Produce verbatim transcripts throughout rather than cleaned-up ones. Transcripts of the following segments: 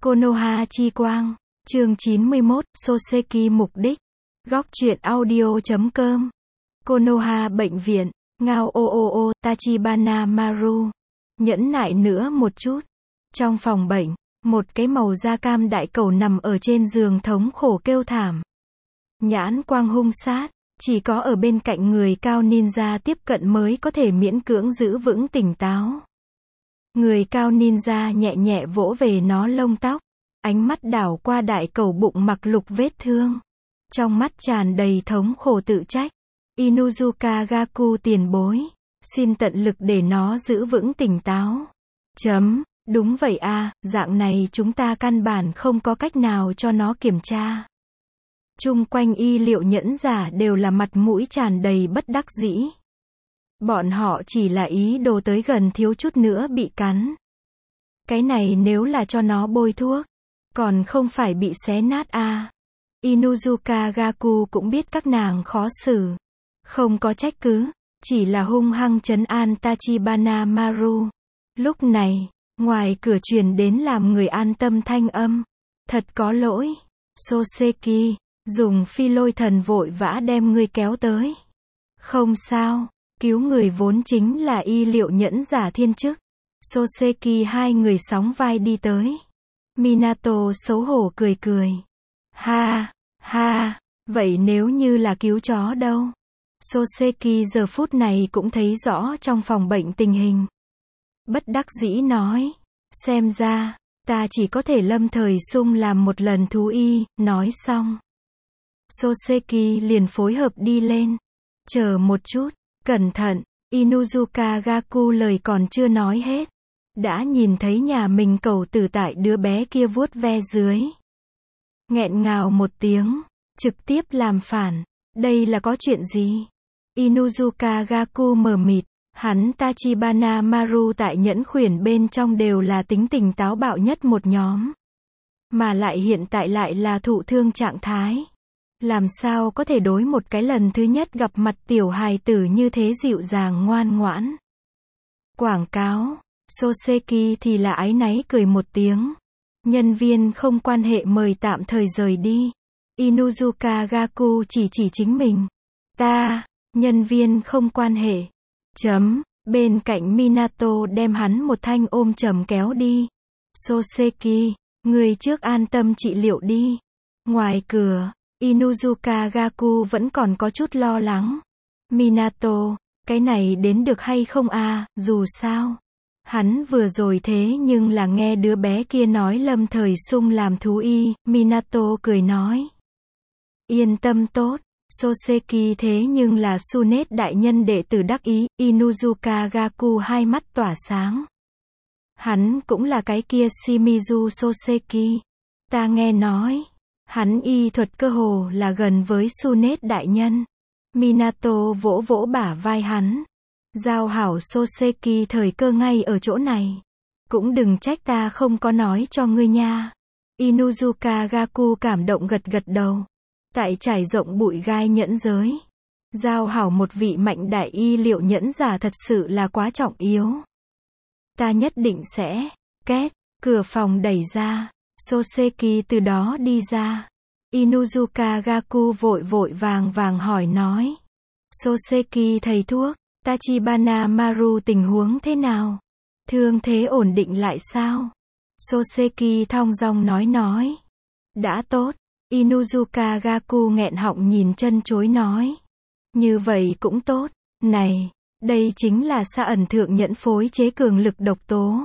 Konoha chi quang. Chương chín mươi mốt, Soseki mục đích. Góc truyện audio chấm com. Konoha bệnh viện. Ngao ô ô ô, Tachibana Maru. Nhẫn nại nữa một chút. Trong phòng bệnh, một cái màu da cam đại cẩu nằm ở trên giường thống khổ kêu thảm. Nhãn quang hung sát, chỉ có ở bên cạnh người cao ninja tiếp cận mới có thể miễn cưỡng giữ vững tỉnh táo. Người cao ninja nhẹ nhẹ vỗ về nó lông tóc, ánh mắt đảo qua đại cẩu bụng mặc lục vết thương. Trong mắt tràn đầy thống khổ tự trách. Inuzuka Gaku tiền bối, xin tận lực để nó giữ vững tỉnh táo. Chấm, đúng vậy a, dạng này chúng ta căn bản không có cách nào cho nó kiểm tra. Chung quanh y liệu nhẫn giả đều là mặt mũi tràn đầy bất đắc dĩ. Bọn họ chỉ là ý đồ tới gần thiếu chút nữa bị cắn. Cái này nếu là cho nó bôi thuốc, còn không phải bị xé nát a. À. Inuzuka Gaku cũng biết các nàng khó xử. Không có trách cứ, chỉ là hung hăng trấn an Tachibana Maru. Lúc này, ngoài cửa truyền đến làm người an tâm thanh âm. Thật có lỗi, Soseki, dùng phi lôi thần vội vã đem ngươi kéo tới. Không sao, cứu người vốn chính là y liệu nhẫn giả thiên chức. Soseki hai người sóng vai đi tới. Minato xấu hổ cười cười. Ha, ha, vậy nếu như là cứu chó đâu? Soseki giờ phút này cũng thấy rõ trong phòng bệnh tình hình. Bất đắc dĩ nói, xem ra, ta chỉ có thể lâm thời sung làm một lần thú y, nói xong. Soseki liền phối hợp đi lên. Chờ một chút, cẩn thận, Inuzuka Gaku lời còn chưa nói hết. Đã nhìn thấy nhà mình cẩu tử tại đứa bé kia vuốt ve dưới. Nghẹn ngào một tiếng, trực tiếp làm phản. Đây là có chuyện gì? Inuzuka Gaku mờ mịt. Hắn Tachibana Maru tại nhẫn khuyển bên trong đều là tính tình táo bạo nhất một nhóm. Mà lại hiện tại lại là thụ thương trạng thái. Làm sao có thể đối một cái lần thứ nhất gặp mặt tiểu hài tử như thế dịu dàng ngoan ngoãn. Quảng cáo, Soseki thì là áy náy cười một tiếng. Nhân viên không quan hệ mời tạm thời rời đi. Inuzuka Gaku chỉ chỉ chính mình. Ta, nhân viên không quan hệ. Chấm, bên cạnh Minato đem hắn một thanh ôm chầm kéo đi. Soseki, người trước an tâm trị liệu đi. Ngoài cửa, Inuzuka Gaku vẫn còn có chút lo lắng. Minato, cái này đến được hay không a, à, dù sao. Hắn vừa rồi thế nhưng là nghe đứa bé kia nói lâm thời sung làm thú y, Minato cười nói. Yên tâm tốt, Soseki thế nhưng là Tsunet đại nhân đệ tử đắc ý, Inuzuka Gaku hai mắt tỏa sáng. Hắn cũng là cái kia Shimizu Soseki. Ta nghe nói, hắn y thuật cơ hồ là gần với Tsunet đại nhân. Minato vỗ vỗ bả vai hắn. Giao hảo Soseki thời cơ ngay ở chỗ này. Cũng đừng trách ta không có nói cho ngươi nha. Inuzuka Gaku cảm động gật gật đầu. Tại trải rộng bụi gai nhẫn giới. Giao hảo một vị mạnh đại y liệu nhẫn giả thật sự là quá trọng yếu. Ta nhất định sẽ. Két, cửa phòng đẩy ra. Soseki từ đó đi ra. Inuzuka Gaku vội vội vàng vàng hỏi nói. Soseki thầy thuốc, Tachibana Maru tình huống thế nào? Thương thế ổn định lại sao? Soseki thong dong nói nói. Đã tốt. Inuzuka Gaku nghẹn họng nhìn chân chối nói. Như vậy cũng tốt. Này, đây chính là sa ẩn thượng nhẫn phối chế cường lực độc tố.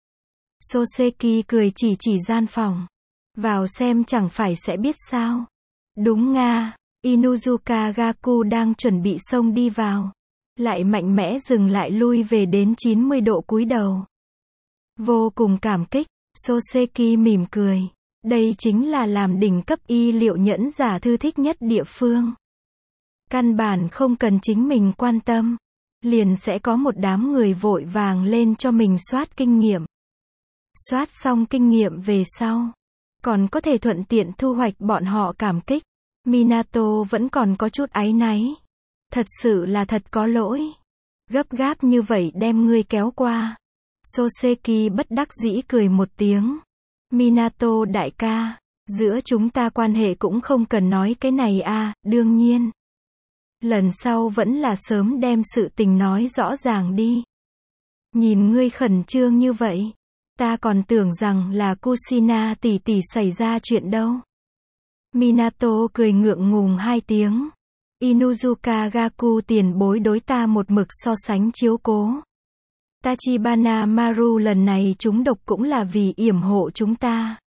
Soseki cười chỉ chỉ gian phòng. Vào xem chẳng phải sẽ biết sao. Đúng nga. Inuzuka Gaku đang chuẩn bị xông đi vào. Lại mạnh mẽ dừng lại lui về đến chín mươi độ cúi đầu. Vô cùng cảm kích, Soseki mỉm cười. Đây chính là làm đỉnh cấp y liệu nhẫn giả thư thích nhất địa phương. Căn bản không cần chính mình quan tâm. Liền sẽ có một đám người vội vàng lên cho mình soát kinh nghiệm. Soát xong kinh nghiệm về sau. Còn có thể thuận tiện thu hoạch bọn họ cảm kích. Minato vẫn còn có chút áy náy. Thật sự là thật có lỗi. Gấp gáp như vậy đem ngươi kéo qua. Soseki bất đắc dĩ cười một tiếng. Minato đại ca, giữa chúng ta quan hệ cũng không cần nói cái này à, đương nhiên. Lần sau vẫn là sớm đem sự tình nói rõ ràng đi. Nhìn ngươi khẩn trương như vậy, ta còn tưởng rằng là Kushina tỷ tỷ xảy ra chuyện đâu. Minato cười ngượng ngùng hai tiếng. Inuzuka Gaku tiền bối đối ta một mực so sánh chiếu cố. Tachibana Maru lần này trúng độc cũng là vì yểm hộ chúng ta.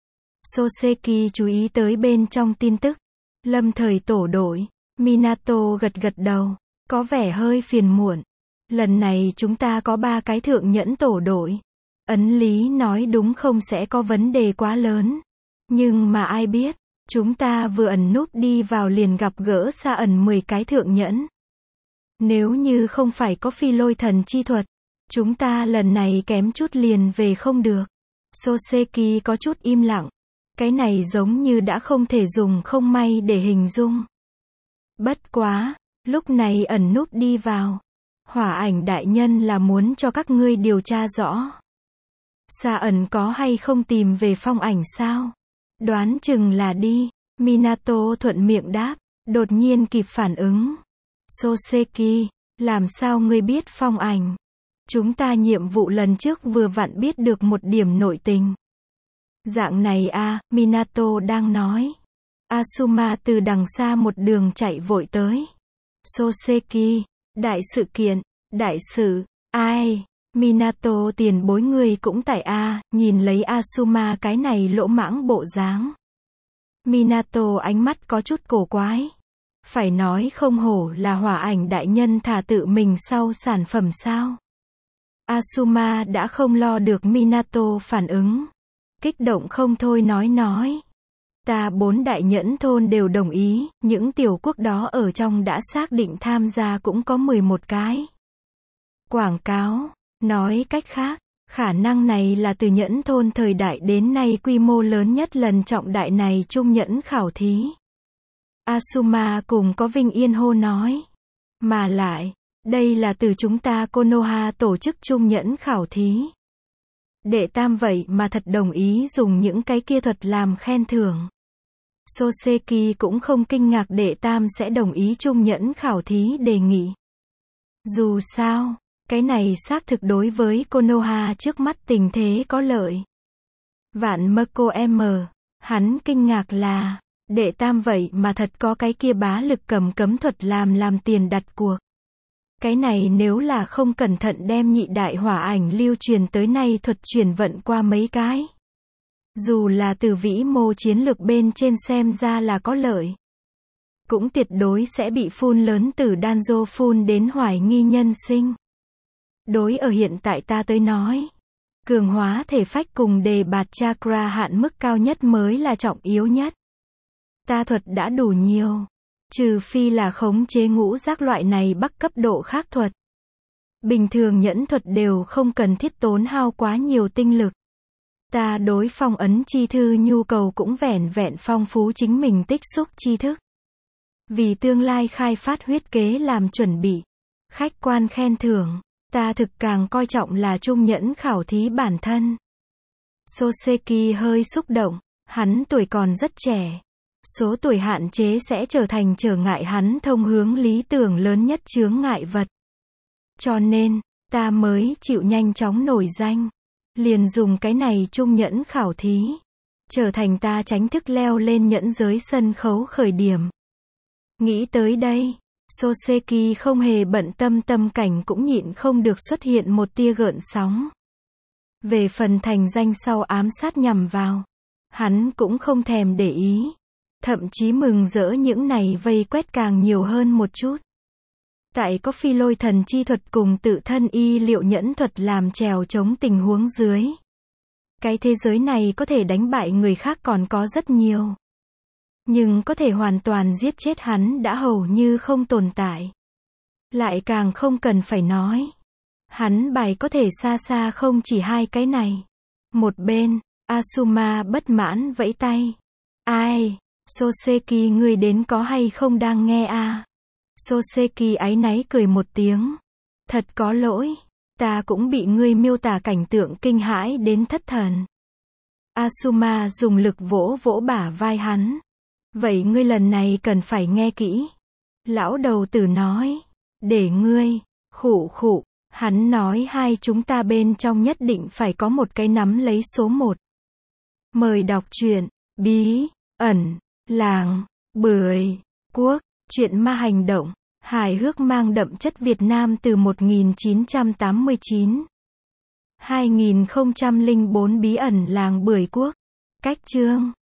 Soseki chú ý tới bên trong tin tức. Lâm thời tổ đội. Minato gật gật đầu, có vẻ hơi phiền muộn. Lần này chúng ta có ba cái thượng nhẫn tổ đội. Ấn lý nói đúng không sẽ có vấn đề quá lớn. Nhưng mà ai biết, chúng ta vừa ẩn núp đi vào liền gặp gỡ xa ẩn mười cái thượng nhẫn. Nếu như không phải có phi lôi thần chi thuật, chúng ta lần này kém chút liền về không được. Soseki có chút im lặng. Cái này giống như đã không thể dùng không may để hình dung. Bất quá, lúc này ẩn núp đi vào. Hỏa ảnh đại nhân là muốn cho các ngươi điều tra rõ. Xa ẩn có hay không tìm về phong ảnh sao? Đoán chừng là đi. Minato thuận miệng đáp, đột nhiên kịp phản ứng. Soseki, làm sao ngươi biết phong ảnh? Chúng ta nhiệm vụ lần trước vừa vặn biết được một điểm nội tình. Dạng này à, Minato đang nói. Asuma từ đằng xa một đường chạy vội tới. Soseki, đại sự kiện, đại sự, ai? Minato tiền bối người cũng tại a, nhìn lấy Asuma cái này lỗ mãng bộ dáng. Minato ánh mắt có chút cổ quái. Phải nói không hổ là hỏa ảnh đại nhân thả tự mình sau sản phẩm sao. Asuma đã không lo được Minato phản ứng. Kích động không thôi nói nói. Ta bốn đại nhẫn thôn đều đồng ý, những tiểu quốc đó ở trong đã xác định tham gia cũng có mười một cái. Quảng cáo, nói cách khác, khả năng này là từ nhẫn thôn thời đại đến nay quy mô lớn nhất lần trọng đại này trung nhẫn khảo thí. Asuma cùng có vinh yên hô nói. Mà lại, đây là từ chúng ta Konoha tổ chức trung nhẫn khảo thí. Đệ tam vậy mà thật đồng ý dùng những cái kia thuật làm khen thưởng. Soseki cũng không kinh ngạc đệ tam sẽ đồng ý trung nhẫn khảo thí đề nghị. Dù sao, cái này xác thực đối với Konoha trước mắt tình thế có lợi. Vạn Mako M, hắn kinh ngạc là, đệ tam vậy mà thật có cái kia bá lực cầm cấm thuật làm làm tiền đặt cuộc. Cái này nếu là không cẩn thận đem nhị đại hỏa ảnh lưu truyền tới nay thuật chuyển vận qua mấy cái. Dù là từ vĩ mô chiến lược bên trên xem ra là có lợi. Cũng tuyệt đối sẽ bị phun lớn từ Danzo phun đến hoài nghi nhân sinh. Đối ở hiện tại ta tới nói. Cường hóa thể phách cùng đề bạt chakra hạn mức cao nhất mới là trọng yếu nhất. Ta thuật đã đủ nhiều. Trừ phi là khống chế ngũ giác loại này bắc cấp độ khác thuật. Bình thường nhẫn thuật đều không cần thiết tốn hao quá nhiều tinh lực. Ta đối phong ấn chi thư nhu cầu cũng vẻn vẹn phong phú chính mình tích xúc tri thức. Vì tương lai khai phát huyết kế làm chuẩn bị. Khách quan khen thưởng, ta thực càng coi trọng là trung nhẫn khảo thí bản thân. Soseki hơi xúc động, hắn tuổi còn rất trẻ. Số tuổi hạn chế sẽ trở thành trở ngại hắn thông hướng lý tưởng lớn nhất chướng ngại vật. Cho nên, ta mới chịu nhanh chóng nổi danh. Liền dùng cái này trung nhẫn khảo thí. Trở thành ta tránh thức leo lên nhẫn giới sân khấu khởi điểm. Nghĩ tới đây, Soseki không hề bận tâm tâm cảnh cũng nhịn không được xuất hiện một tia gợn sóng. Về phần thành danh sau ám sát nhằm vào. Hắn cũng không thèm để ý. Thậm chí mừng rỡ những này vây quét càng nhiều hơn một chút. Tại có phi lôi thần chi thuật cùng tự thân y liệu nhẫn thuật làm trèo chống tình huống dưới. Cái thế giới này có thể đánh bại người khác còn có rất nhiều. Nhưng có thể hoàn toàn giết chết hắn đã hầu như không tồn tại. Lại càng không cần phải nói. Hắn bài có thể xa xa không chỉ hai cái này. Một bên, Asuma bất mãn vẫy tay. Ai? Soseki ngươi đến có hay không đang nghe à? Soseki áy náy cười một tiếng. Thật có lỗi, ta cũng bị ngươi miêu tả cảnh tượng kinh hãi đến thất thần. Asuma dùng lực vỗ vỗ bả vai hắn. Vậy ngươi lần này cần phải nghe kỹ. Lão đầu tử nói. Để ngươi, khụ khụ, hắn nói hai chúng ta bên trong nhất định phải có một cái nắm lấy số một. Mời đọc truyện, bí, ẩn, làng, bưởi, quốc, truyện ma hành động, hài hước mang đậm chất Việt Nam từ một nghìn chín trăm tám mươi chín. hai nghìn không trăm lẻ bốn bí ẩn làng bưởi quốc. Cách chương